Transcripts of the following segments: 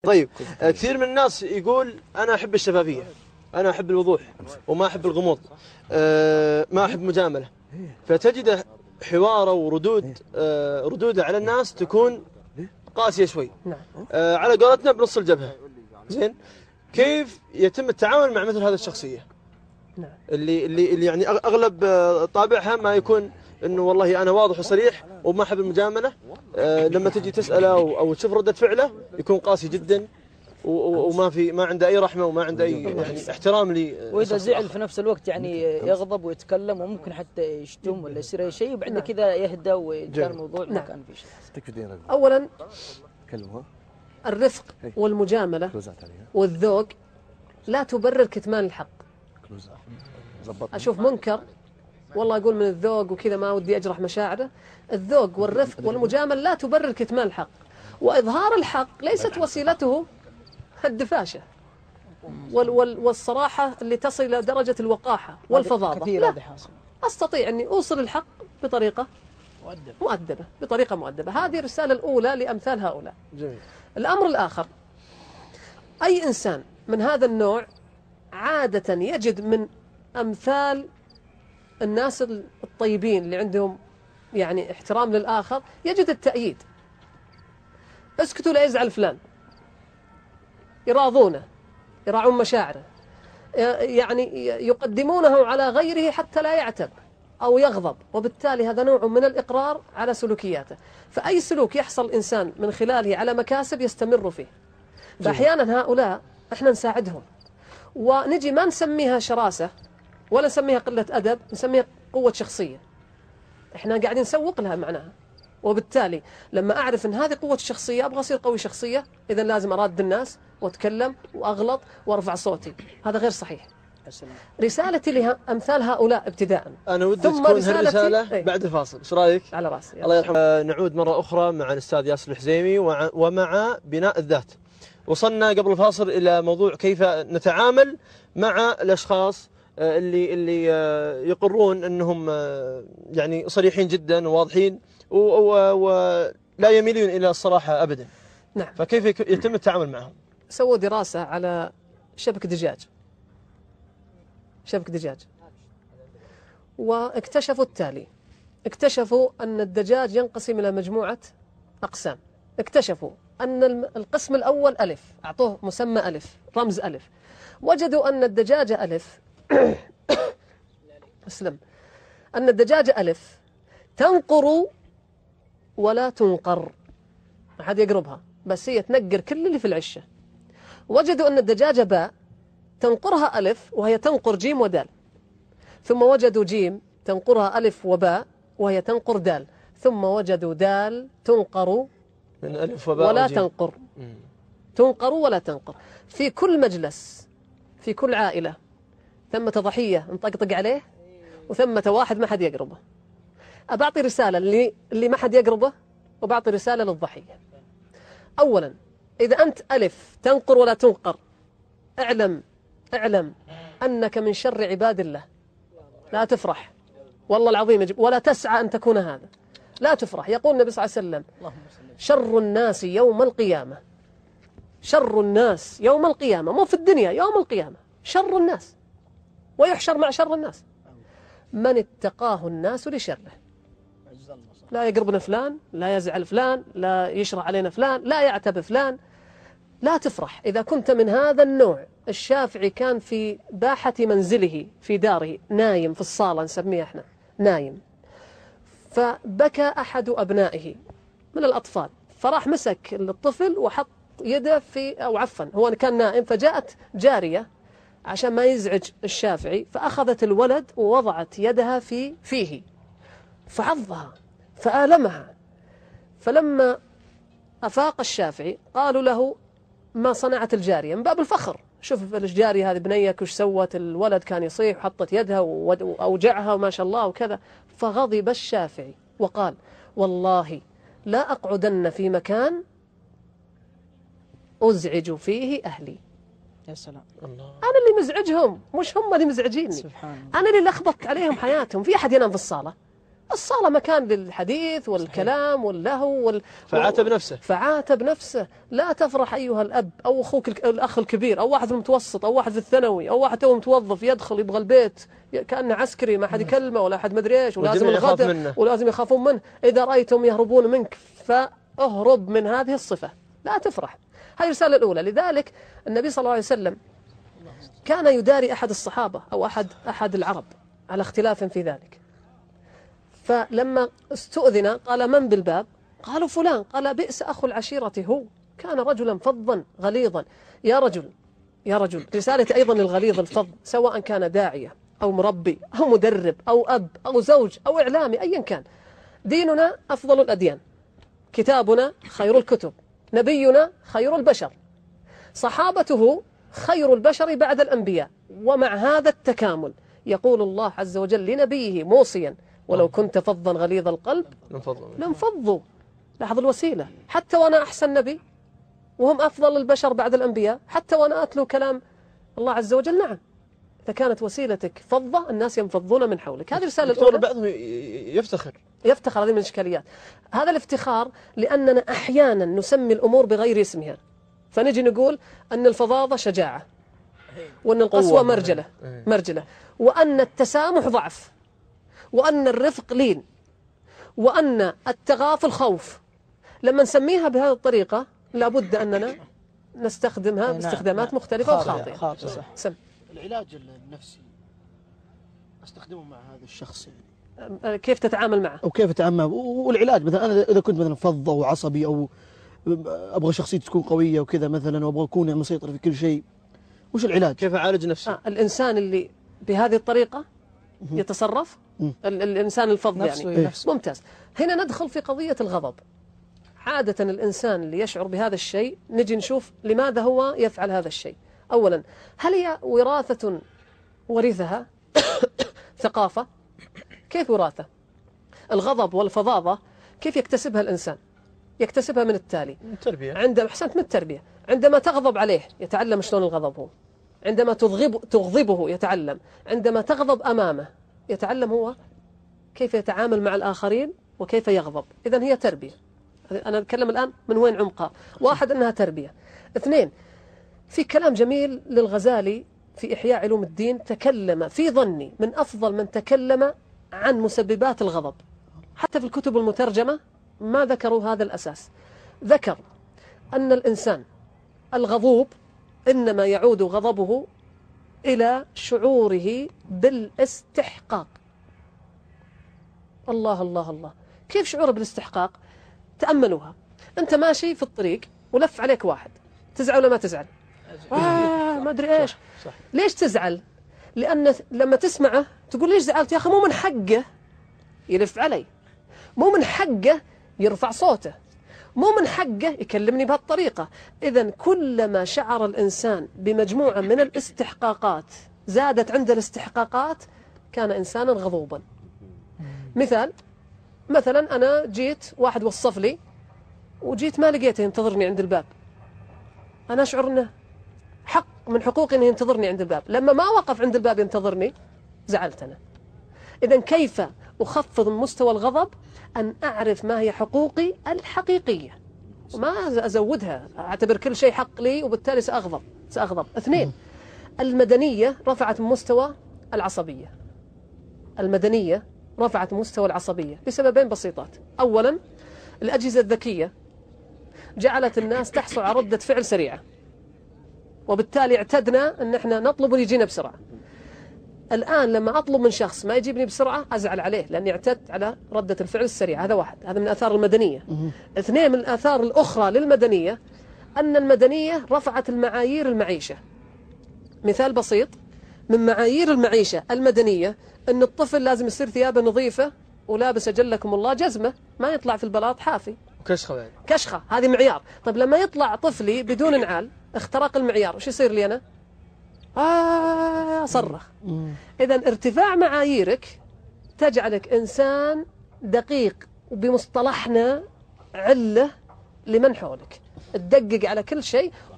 طيب كثير من الناس يقول أنا أحب الشفافية، أنا أحب الوضوح وما أحب الغموض، ما أحب مجاملة، فتجد حواره ردوده على الناس تكون قاسية شوي. على قولتنا بنص الجبهة. زين، كيف يتم التعامل مع مثل هذه الشخصية؟ اللي يعني أغلب طابعها ما يكون إنه والله أنا واضح وصريح وما أحب المجاملة، لما تجي تسأله أو تشوف ردة فعله يكون قاسي جدا ما عنده أي رحمة وما عنده أي يعني احترام لي. وإذا زعل في نفس الوقت يعني يغضب ويتكلم وممكن حتى يشتم ولا يصير أي شيء، وبعد كذا يهدى وينتهي الموضوع ما كان في شيء. أولا الرفق والمجاملة والذوق لا تبرر كتمان الحق. أشوف منكر والله أقول من الذوق وكذا ما ودي أجرح مشاعره. الذوق والرفق والمجاملة لا تبرر كتمان الحق، وإظهار الحق ليست وسيلته الدفاشة والصراحة اللي تصل إلى درجة الوقاحة والفظاظة. لا، أستطيع أني أوصل الحق بطريقة مؤدبة، بطريقة مؤدبة. هذه الرسالة الأولى لأمثال هؤلاء. جميل. الأمر الآخر، أي إنسان من هذا النوع عادة يجد من أمثال الناس الطيبين اللي عندهم يعني احترام للآخر، يجد التأييد. اسكتوا لا يزعل فلان، يراضونه، يراعون مشاعره، يعني يقدمونه على غيره حتى لا يعتب أو يغضب، وبالتالي هذا نوع من الإقرار على سلوكياته. فأي سلوك يحصل الإنسان من خلاله على مكاسب يستمر فيه. فأحيانا هؤلاء احنا نساعدهم ونجي ما نسميها شراسة ولا نسميها قلة أدب، نسميها قوة شخصية. احنا قاعدين نسوق لها معناها، وبالتالي لما أعرف أن هذه قوة الشخصية أبغى أصير قوي شخصية، إذن لازم أراد الناس وأتكلم وأغلط وأرفع صوتي. هذا غير صحيح. رسالتي لأمثال هؤلاء ابتداء، أنا ودي تكون هالرسالة بعد الفاصل. إيش رأيك؟ على رأسي. الله يرحمه. نعود مرة أخرى مع الأستاذ ياسر الحزيمي ومع بناء الذات. وصلنا قبل الفاصل إلى موضوع كيف نتعامل مع الأشخاص اللي يقرون أنهم يعني صريحين جدا وواضحين ولا يميلون إلى الصراحة أبدا. نعم. فكيف يتم التعامل معهم؟ سووا دراسة على شبك دجاج، واكتشفوا التالي. اكتشفوا أن الدجاج ينقسم إلى مجموعة أقسام. اكتشفوا أن القسم الأول ألف، أعطوه مسمى ألف، رمز ألف. وجدوا أن الدجاجة ألف أسلم، أن الدجاجة ألف تنقر ولا تنقر، ما حد يقربها، بس هي تنقر كل اللي في العشة. وجدوا أن الدجاجة باء تنقرها ألف وهي تنقر جيم ودال. ثم وجدوا جيم تنقرها ألف وباء وهي تنقر دال. ثم وجدوا دال تنقر من ألف وباء ولا تنقر. تنقر ولا تنقر. في كل مجلس، في كل عائلة، ثمة ضحية نطقطق عليه وثمة واحد ما حد يقربه. أبعطي رسالة اللي ما حد يقربه، وبعطي رسالة للضحية. أولا، إذا أنت ألف تنقر ولا تنقر، اعلم أنك من شر عباد الله. لا تفرح والله العظيم، ولا تسعى أن تكون هذا. لا تفرح. يقول النبي صلى الله عليه وسلم: شر الناس يوم القيامة، شر الناس يوم القيامة، مو في الدنيا، يوم القيامة شر الناس، ويحشر مع شر الناس من اتقاه الناس لشره. لا يقربنا فلان، لا يزعل فلان، لا يشرع علينا فلان، لا يعتب فلان. لا تفرح. إذا كنت من هذا النوع، الشافعي كان في باحة منزله في داره نايم في الصالة نسميه احنا نايم، فبكى أحد أبنائه من الأطفال، فراح مسك الطفل وحط يده في، أو عفوا هو كان نائم، فجاءت جارية عشان ما يزعج الشافعي، فأخذت الولد ووضعت يدها فيه فعضها فآلمها. فلما أفاق الشافعي قالوا له: ما صنعت الجارية؟ من باب الفخر، شوف الجارية هذه بنيك وش سوت، الولد كان يصيح وحطت يدها وأوجعها وما شاء الله وكذا. فغضب الشافعي وقال: والله لا أقعدن في مكان أزعج فيه أهلي. يا سلام. الله. أنا اللي مزعجهم، مش هم اللي مزعجيني. سبحان الله. أنا اللي لخبطت عليهم حياتهم. في أحد ينام في الصالة؟ الصالة مكان للحديث والكلام واللهو فعاتب نفسه. فعاتب نفسه. لا تفرح أيها الأب أو أخوك الأخ الكبير أو واحد في المتوسط أو واحد في الثانوي أو واحد تو متوظف يدخل يبغى البيت كأنه عسكري ما حد يكلمه ولا حد مدري إيش ولازم الغداء ولازم يخافون منه. إذا رأيتم يهربون منك فاهرب من هذه الصفة، لا تفرح. هذه الرسالة الأولى. لذلك النبي صلى الله عليه وسلم كان يداري أحد الصحابة أو أحد العرب على اختلاف في ذلك، فلما استؤذن قال من بالباب؟ قالوا فلان. قال بئس أخو العشيرة هو، كان رجلا فظا غليظا. يا رجل رسالة أيضا للغليظ الفظ، سواء كان داعية أو مربي أو مدرب أو أب أو زوج أو إعلامي أيا كان، ديننا أفضل الأديان، كتابنا خير الكتب، نبينا خير البشر، صحابته خير البشر بعد الأنبياء. ومع هذا التكامل يقول الله عز وجل لنبيه موصيا ولو كنت فظا غليظ القلب لانفضوا. لاحظ الوسيلة، حتى وأنا أحسن نبي وهم أفضل البشر بعد الأنبياء، حتى وأنا أتلو كلام الله عز وجل، نعم إذا كانت وسيلتك فضة الناس ينفضون من حولك. هذه رسالة الأولى. بعضهم يفتخر، هذه من الإشكاليات. هذا الافتخار لأننا أحيانا نسمي الأمور بغير اسمها، فنجي نقول أن الفظاظة شجاعة، وأن القسوة مرجلة، وأن التسامح ضعف، وأن الرفق لين، وأن التغافل خوف. لما نسميها بهذه الطريقة لابد أننا نستخدمها باستخدامات مختلفة وخاطئة. العلاج النفسي استخدمه مع هذا الشخص كيف تتعامل معه أو كيف تتعامل والعلاج مثلا أنا إذا كنت مثلا فظ أو عصبي أو أبغى شخصيتي تكون قوية وكذا مثلا وأبغى أكون مسيطر في كل شيء، وش العلاج؟ كيف أعالج نفسي؟ الإنسان اللي بهذه الطريقة يتصرف الإنسان الفظ يعني ممتاز. هنا ندخل في قضية الغضب. عادة الإنسان اللي يشعر بهذا الشيء نجي نشوف لماذا هو يفعل هذا الشيء. أولا، هل هي وراثة ورثها ثقافة؟ كيف وراثة؟ الغضب والفظاظة كيف يكتسبها الإنسان؟ يكتسبها من التالي: من التربية. من التربية. عندما تغضب عليه يتعلم شلون الغضب هو، عندما تغضبه يتعلم، عندما تغضب أمامه يتعلم هو كيف يتعامل مع الآخرين وكيف يغضب. إذن هي تربية. أنا أتكلم الآن من وين عمقها. واحد، أنها تربية. اثنين، في كلام جميل للغزالي في إحياء علوم الدين، تكلم في ظني من أفضل من تكلم عن مسببات الغضب. حتى في الكتب المترجمة ما ذكروا هذا الأساس. ذكر أن الإنسان الغضوب إنما يعود غضبه إلى شعوره بالاستحقاق. الله الله الله، كيف شعوره بالاستحقاق؟ تأملوها. أنت ماشي في الطريق ولف عليك واحد، تزعل ولا ما تزعل؟ ما أدري إيش. صح. ليش تزعل؟ لأن لما تسمعه تقول ليش زعلت يا أخي؟ مو من حقه يلف علي، مو من حقه يرفع صوته، مو من حقه يكلمني بهالطريقة. إذن كلما شعر الإنسان بمجموعة من الاستحقاقات زادت عند الاستحقاقات كان إنسانا غضوبا. مثلا أنا جيت واحد وصف لي وجيت ما لقيته ينتظرني عند الباب، أنا أشعر أنه حق من حقوقي أنه ينتظرني عند الباب. لما ما وقف عند الباب ينتظرني زعلت أنا. إذن كيف أخفض من مستوى الغضب؟ أن أعرف ما هي حقوقي الحقيقية وما أزودها، أعتبر كل شيء حق لي وبالتالي سأغضب. اثنين، المدنية رفعت من مستوى العصبية. المدنية رفعت مستوى العصبية بسببين بسيطات. أولا، الأجهزة الذكية جعلت الناس تحصل على ردة فعل سريعة، وبالتالي اعتدنا أن احنا نطلب ويجينا بسرعة. الآن لما أطلب من شخص ما يجيبني بسرعة أزعل عليه لأني اعتدت على ردة الفعل السريعة. هذا واحد، هذا من آثار المدنية. اثنين، من الآثار الأخرى للمدنية أن المدنية رفعت المعايير المعيشة. مثال بسيط من معايير المعيشة المدنية أن الطفل لازم يصير ثيابه نظيفة ولابس أجلكم الله جزمة، ما يطلع في البلاط حافي كشخة، هذه معيار. طيب لما يطلع طفلي بدون نعال اخترق المعيار، وش يصير لي أنا؟ أصرخ. إذا ارتفاع معاييرك تجعلك إنسان دقيق، وبمصطلحنا علة لمن حولك، تدقق على كل شيء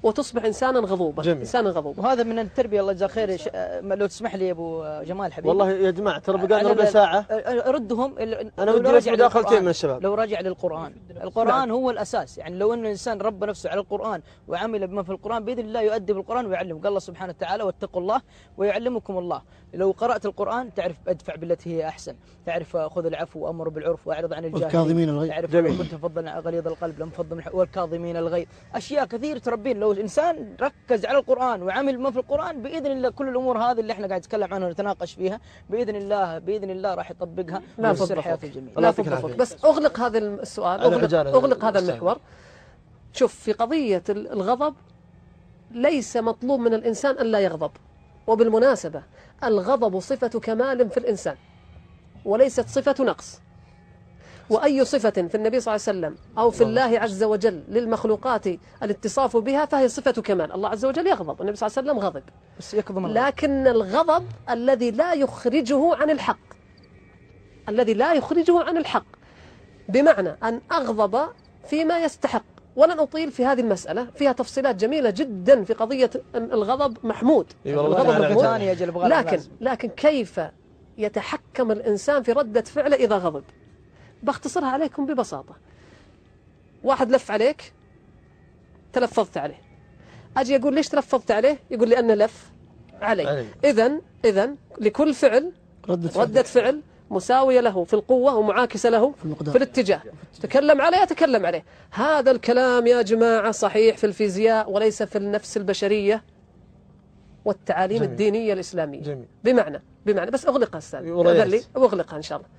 وتصبح إنسانا غضوبا. جميل. إنسانا غضوبا. وهذا من التربية. الله يجزاه خير. لو تسمح لي يا أبو جمال حبيبي، والله يا جماعة ترى بقى ربع ساعة. ردهم. أنا ودي بس مداخلتين من الشباب. لو رجع للقرآن، القرآن هو الأساس. يعني لو أن الإنسان ربى نفسه على القرآن وعمل بما في القرآن بإذن الله يؤدي بالقرآن ويعلم. قال الله سبحانه وتعالى واتقوا الله ويعلمكم الله. لو قرأت القرآن تعرف ادفع بالتي هي أحسن، تعرف خذ العفو وأمر بالعرف وأعرض عن الجاهلين، والكاظمين الغيظ. تعرف جميل. كنت فضلا غليظ القلب لم فضل من والكاظمين الغيظ. أشياء كثير تربين. لو الإنسان ركز على القرآن وعمل ما في القرآن بإذن الله كل الأمور هذه اللي احنا قاعد نتكلم عنها ونتناقش فيها بإذن الله راح يطبقها ويصير حياته جميلة. لا فضفض. بس أغلق هذا السؤال، أغلق هذا المحور. شوف، في قضية الغضب ليس مطلوب من الإنسان أن لا يغضب. وبالمناسبة الغضب صفة كمال في الإنسان وليست صفة نقص. وأي صفة في النبي صلى الله عليه وسلم أو في الله عز وجل للمخلوقات الاتصاف بها فهي صفة كمال. الله عز وجل يغضب، النبي صلى الله عليه وسلم غضب، بس يكظم لكن الغضب الذي لا يخرجه عن الحق، الذي لا يخرجه عن الحق، بمعنى أن أغضب فيما يستحق. ولن أطيل في هذه المسألة، فيها تفصيلات جميلة جدا في قضية الغضب محمود. الغضب محمود، لكن كيف يتحكم الإنسان في ردة فعله إذا غضب؟ بختصرها عليكم ببساطة. واحد لف عليك، تلفظت عليه، أجي أقول ليش تلفظت عليه؟ يقول لي أنه لف علي. إذن لكل فعل ردة فعل مساوية له في القوة ومعاكسة له في الاتجاه. تكلم عليه أتكلم عليه. هذا الكلام يا جماعة صحيح في الفيزياء وليس في النفس البشرية والتعاليم جميل. الدينية الإسلامية. جميل. بمعنى بس أغلقها أستاذ، أغلقها إن شاء الله.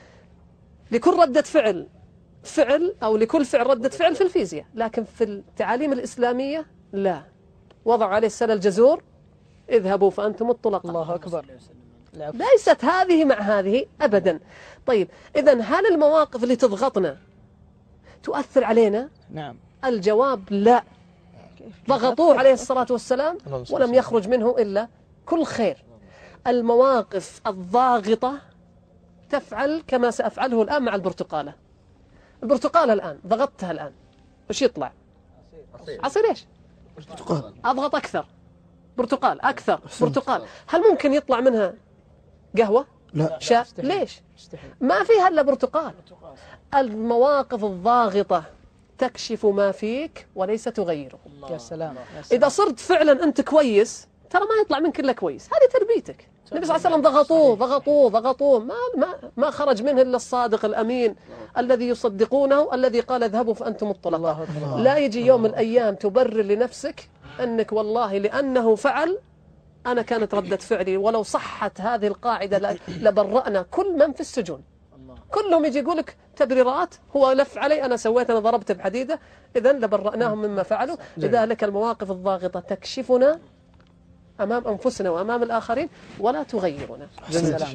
لكل ردة فعل أو لكل فعل ردة فعل في الفيزياء، لكن في التعاليم الإسلامية لا. وضعوا عليه السل الجزور، اذهبوا فأنتم الطلقاء. الله أكبر. ليست هذه مع هذه أبدا. طيب إذن هل المواقف اللي تضغطنا تؤثر علينا؟ نعم. الجواب لا. ضغطوه عليه الصلاة والسلام ولم يخرج منه إلا كل خير. المواقف الضاغطة تفعل كما سأفعله الآن مع البرتقالة. البرتقالة الآن ضغطتها الآن، وش يطلع؟ عصير إيش؟ أضغط أكثر، برتقال أكثر، برتقال. هل ممكن يطلع منها قهوة؟ لا. شاي؟ ليش؟ ما فيها إلا برتقال. المواقف الضاغطة تكشف ما فيك وليس تغيره. يا سلام. إذا صرت فعلا أنت كويس ترى ما يطلع منك إلا كويس. هذه تربيتك. النبي صلى الله عليه وسلم ضغطوه ما خرج منه إلا الصادق الأمين الذي يصدقونه، الذي قال اذهبوا فأنتم الطلقاء. لا يجي يوم من الأيام تبرر لنفسك أنك والله لأنه فعل أنا كانت ردة فعلي. ولو صحت هذه القاعدة لبرأنا كل من في السجون. كلهم يجي يقولك تبريرات، هو لف علي أنا سويت أنا ضربت بحديدة، إذن لبرأناهم مما فعلوا. لذلك المواقف الضاغطة تكشفنا أمام أنفسنا وأمام الآخرين ولا تغيرنا.